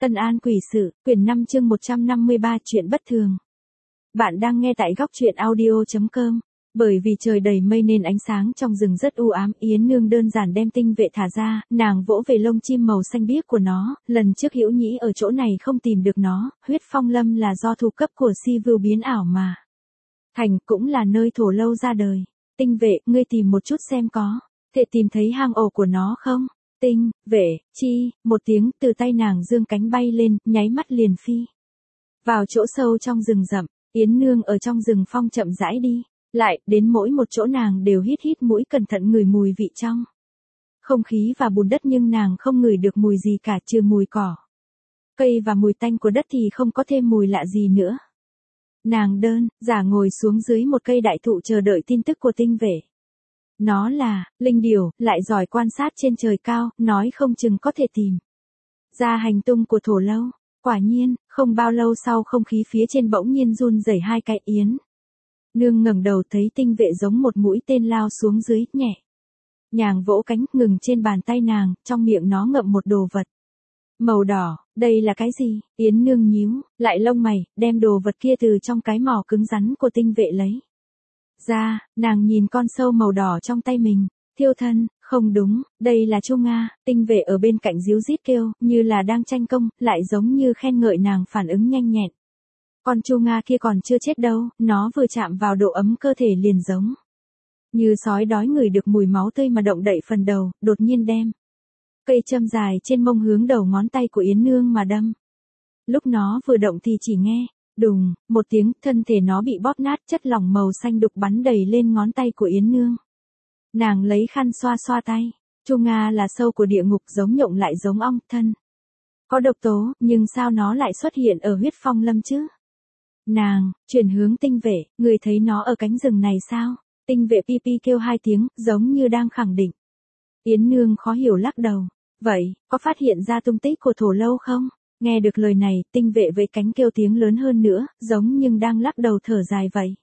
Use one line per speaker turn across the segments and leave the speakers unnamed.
Tân An Quỷ Sự, quyển 5 chương 153 chuyện bất thường. Bạn đang nghe tại góc truyện audio.com. Bởi vì trời đầy mây nên ánh sáng trong rừng rất u ám, Yến Nương đơn giản đem tinh vệ thả ra, nàng vỗ về lông chim màu xanh biếc của nó, lần trước Hữu Nhĩ ở chỗ này không tìm được nó, huyết phong lâm là do thu cấp của Si Vưu biến ảo mà. Thành cũng là nơi Thổ Lâu ra đời. Tinh vệ, ngươi tìm một chút xem có thể tìm thấy hang ổ của nó không? Tinh, vệ, chi, một tiếng từ tay nàng dương cánh bay lên, nháy mắt liền phi. Vào chỗ sâu trong rừng rậm, Yến Nương ở trong rừng phong chậm rãi đi, lại, đến mỗi một chỗ nàng đều hít mũi cẩn thận ngửi mùi vị trong không khí và bùn đất, nhưng nàng không ngửi được mùi gì cả trừ mùi cỏ, cây và mùi tanh của đất thì không có thêm mùi lạ gì nữa. Nàng đơn giản ngồi xuống dưới một cây đại thụ chờ đợi tin tức của tinh vệ. Nó là linh điểu, lại giỏi quan sát trên trời cao, nói không chừng có thể tìm ra hành tung của Thổ Lâu. Quả nhiên, không bao lâu sau không khí phía trên bỗng nhiên run rẩy hai cái. Yến Nương ngẩng đầu thấy tinh vệ giống một mũi tên lao xuống dưới, nhẹ nhàng vỗ cánh ngừng trên bàn tay nàng, trong miệng nó ngậm một đồ vật màu đỏ. Đây là cái gì? Yến Nương nhíu lại lông mày, đem đồ vật kia từ trong cái mỏ cứng rắn của tinh vệ lấy ra, nàng nhìn con sâu màu đỏ trong tay mình, thiêu thân, không đúng, đây là Chu Nga. Tinh vệ ở bên cạnh díu dít kêu, như là đang tranh công, lại giống như khen ngợi nàng phản ứng nhanh nhẹn. Con Chu Nga kia còn chưa chết đâu, nó vừa chạm vào độ ấm cơ thể liền giống như sói đói ngửi được mùi máu tươi mà động đậy phần đầu, đột nhiên đem cây châm dài trên mông hướng đầu ngón tay của Yến Nương mà đâm. Lúc nó vừa động thì chỉ nghe đùng một tiếng, thân thể nó bị bóp nát, chất lỏng màu xanh đục bắn đầy lên ngón tay của Yến Nương. Nàng lấy khăn xoa xoa tay. Chu Nga là sâu của địa ngục, giống nhộng lại giống ong, thân có độc tố, nhưng sao nó lại xuất hiện ở huyết phong lâm chứ? Nàng chuyển hướng tinh vệ, người thấy nó ở cánh rừng này sao? Tinh vệ pi pi kêu hai tiếng, giống như đang khẳng định. Yến Nương khó hiểu lắc đầu. Vậy, có phát hiện ra tung tích của Thổ Lâu không? Nghe được lời này, tinh vệ với cánh kêu tiếng lớn hơn nữa, giống nhưng đang lắc đầu thở dài vậy.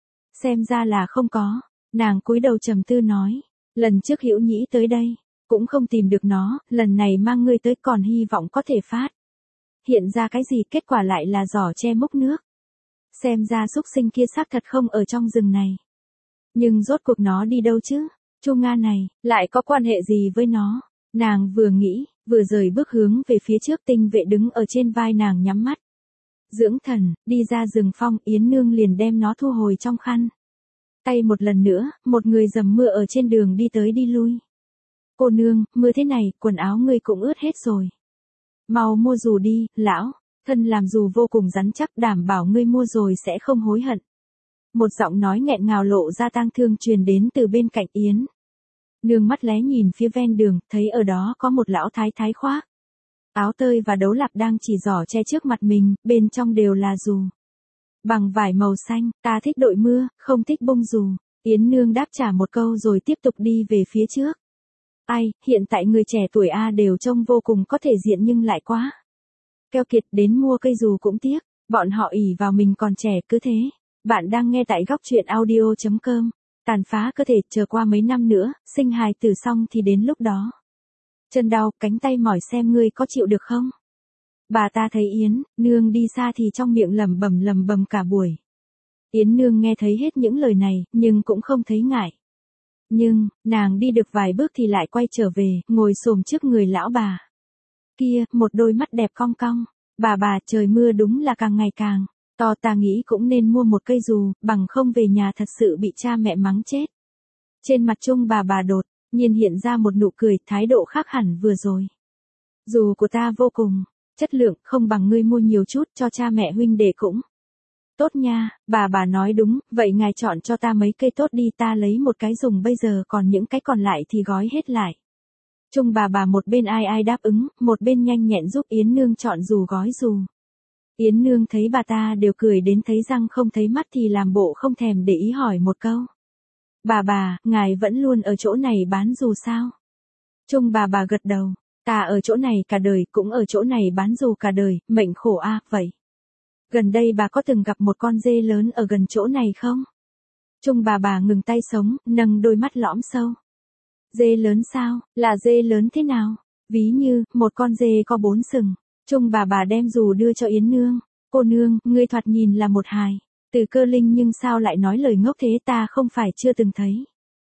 Xem ra là không có. Nàng cúi đầu trầm tư nói. Lần trước Hữu Nhĩ tới đây, cũng không tìm được nó, lần này mang ngươi tới còn hy vọng có thể phát hiện ra cái gì, kết quả lại là giỏ che múc nước. Xem ra xúc sinh kia xác thật không ở trong rừng này. Nhưng rốt cuộc nó đi đâu chứ? Chu Nga này, lại có quan hệ gì với nó? Nàng vừa nghĩ, vừa rời bước hướng về phía trước. Tinh vệ đứng ở trên vai nàng nhắm mắt dưỡng thần, đi ra rừng phong. Yến Nương liền đem nó thu hồi trong khăn tay. Một lần nữa, một người dầm mưa ở trên đường đi tới đi lui. Cô nương, mưa thế này, quần áo ngươi cũng ướt hết rồi. Mau mua dù đi, lão, thân làm dù vô cùng rắn chắc, đảm bảo ngươi mua rồi sẽ không hối hận. Một giọng nói nghẹn ngào lộ ra tang thương truyền đến từ bên cạnh Yến Nương. Mắt lé nhìn phía ven đường, thấy ở đó có một lão thái thái khoác áo tơi và đấu lạp đang chỉ giỏ che trước mặt mình, bên trong đều là dù bằng vải màu xanh. Ta thích đội mưa, không thích bông dù. Yến Nương đáp trả một câu rồi tiếp tục đi về phía trước. Ai, hiện tại người trẻ tuổi A đều trông vô cùng có thể diện nhưng lại quá keo kiệt, đến mua cây dù cũng tiếc. Bọn họ ỷ vào mình còn trẻ cứ thế. Bạn đang nghe tại góc truyện audio.com. Tàn phá cơ thể, chờ qua mấy năm nữa, sinh hài tử xong thì đến lúc đó chân đau, cánh tay mỏi, xem ngươi có chịu được không? Bà ta thấy Yến Nương đi xa thì trong miệng lẩm bẩm cả buổi. Yến Nương nghe thấy hết những lời này, nhưng cũng không thấy ngại. Nhưng, nàng đi được vài bước thì lại quay trở về, ngồi xổm trước người lão bà kia, một đôi mắt đẹp cong cong. Bà, trời mưa đúng là càng ngày càng to, ta nghĩ cũng nên mua một cây dù, bằng không về nhà thật sự bị cha mẹ mắng chết. Trên mặt Trung bà đột nhiên hiện ra một nụ cười, thái độ khác hẳn vừa rồi. Dù của ta vô cùng chất lượng, không bằng ngươi mua nhiều chút cho cha mẹ huynh đệ cũng tốt nha. Bà nói đúng, vậy ngài chọn cho ta mấy cây tốt đi, ta lấy một cái dùng bây giờ, còn những cái còn lại thì gói hết lại. Trung bà một bên ai đáp ứng, một bên nhanh nhẹn giúp Yến Nương chọn dù gói dù. Yến Nương thấy bà ta đều cười đến thấy răng không thấy mắt thì làm bộ không thèm để ý hỏi một câu. Bà, ngài vẫn luôn ở chỗ này bán dù sao? Trung bà gật đầu. Ta ở chỗ này cả đời, cũng ở chỗ này bán dù cả đời, mệnh khổ a. Vậy gần đây bà có từng gặp một con dê lớn ở gần chỗ này không? Trung bà ngừng tay sống, nâng đôi mắt lõm sâu. Dê lớn sao? Là dê lớn thế nào? Ví như, một con dê có 4 sừng. Trung bà đem dù đưa cho Yến Nương. Cô nương, ngươi thoạt nhìn là một hài. Từ Cơ Linh nhưng sao lại nói lời ngốc thế, ta không phải chưa từng thấy.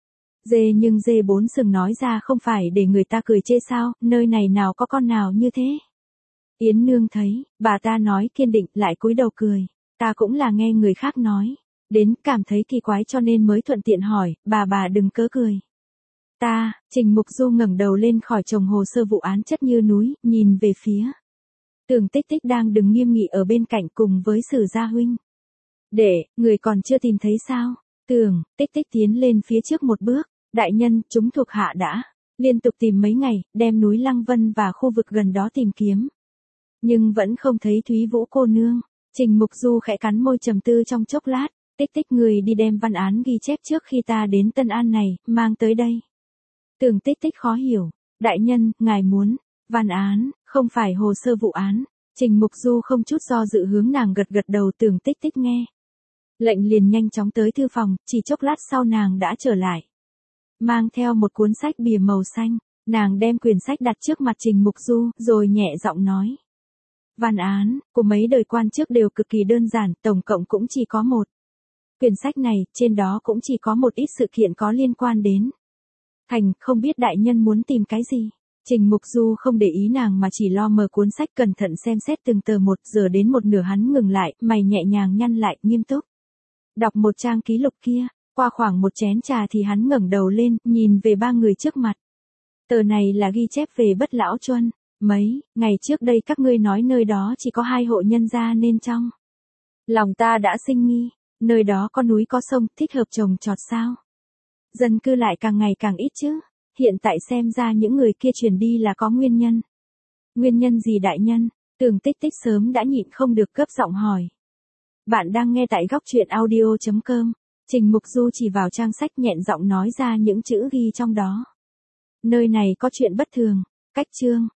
Dê bốn sừng nói ra không phải để người ta cười chê sao, nơi này nào có con nào như thế. Yến Nương thấy, bà ta nói kiên định lại cúi đầu cười. Ta cũng là nghe người khác nói. Đến cảm thấy kỳ quái cho nên mới thuận tiện hỏi, bà đừng cớ cười. Trình Mục Du ngẩng đầu lên khỏi chồng hồ sơ vụ án chất như núi, nhìn về phía. Tưởng Tích Tích đang đứng nghiêm nghị ở bên cạnh cùng với Sử Gia huynh. Người còn chưa tìm thấy sao? Tưởng Tích Tích tiến lên phía trước một bước. Đại nhân, chúng thuộc hạ đã liên tục tìm mấy ngày, đem núi Lăng Vân và khu vực gần đó tìm kiếm. Nhưng vẫn không thấy Thúy Vũ cô nương. Trình Mục Du khẽ cắn môi trầm tư trong chốc lát. Tích Tích, người đi đem văn án ghi chép trước khi ta đến Tân An này, mang tới đây. Tưởng Tích Tích khó hiểu. Đại nhân, ngài muốn văn án, không phải hồ sơ vụ án. Trình Mục Du không chút do dự hướng nàng gật đầu. Tưởng Tích Tích nghe lệnh liền nhanh chóng tới thư phòng, chỉ chốc lát sau nàng đã trở lại. Mang theo một cuốn sách bìa màu xanh, nàng đem quyển sách đặt trước mặt Trình Mục Du, rồi nhẹ giọng nói. Văn án của mấy đời quan trước đều cực kỳ đơn giản, tổng cộng cũng chỉ có một. Quyển sách này, trên đó cũng chỉ có một ít sự kiện có liên quan đến Thành, không biết đại nhân muốn tìm cái gì. Trình Mục Du không để ý nàng mà chỉ lo mở cuốn sách cẩn thận xem xét từng tờ một, giờ đến một nửa hắn ngừng lại, mày nhẹ nhàng nhăn lại, nghiêm túc. Đọc một trang ký lục kia, qua khoảng một chén trà thì hắn ngẩng đầu lên, nhìn về ba người trước mặt. Tờ này là ghi chép về Bất Lão Chuân. Mấy ngày trước đây các ngươi nói nơi đó chỉ có 2 hộ nhân gia nên trong lòng ta đã sinh nghi, nơi đó có núi có sông, thích hợp trồng trọt sao? Dân cư lại càng ngày càng ít chứ, hiện tại xem ra những người kia chuyển đi là có nguyên nhân. Nguyên nhân gì đại nhân? Tưởng Tích Tích sớm đã nhịn không được gấp giọng hỏi. Bạn đang nghe tại góc truyện audio.com. Trình Mục Du chỉ vào trang sách nhẹn giọng nói ra những chữ ghi trong đó. Nơi này có chuyện bất thường. Cách chương.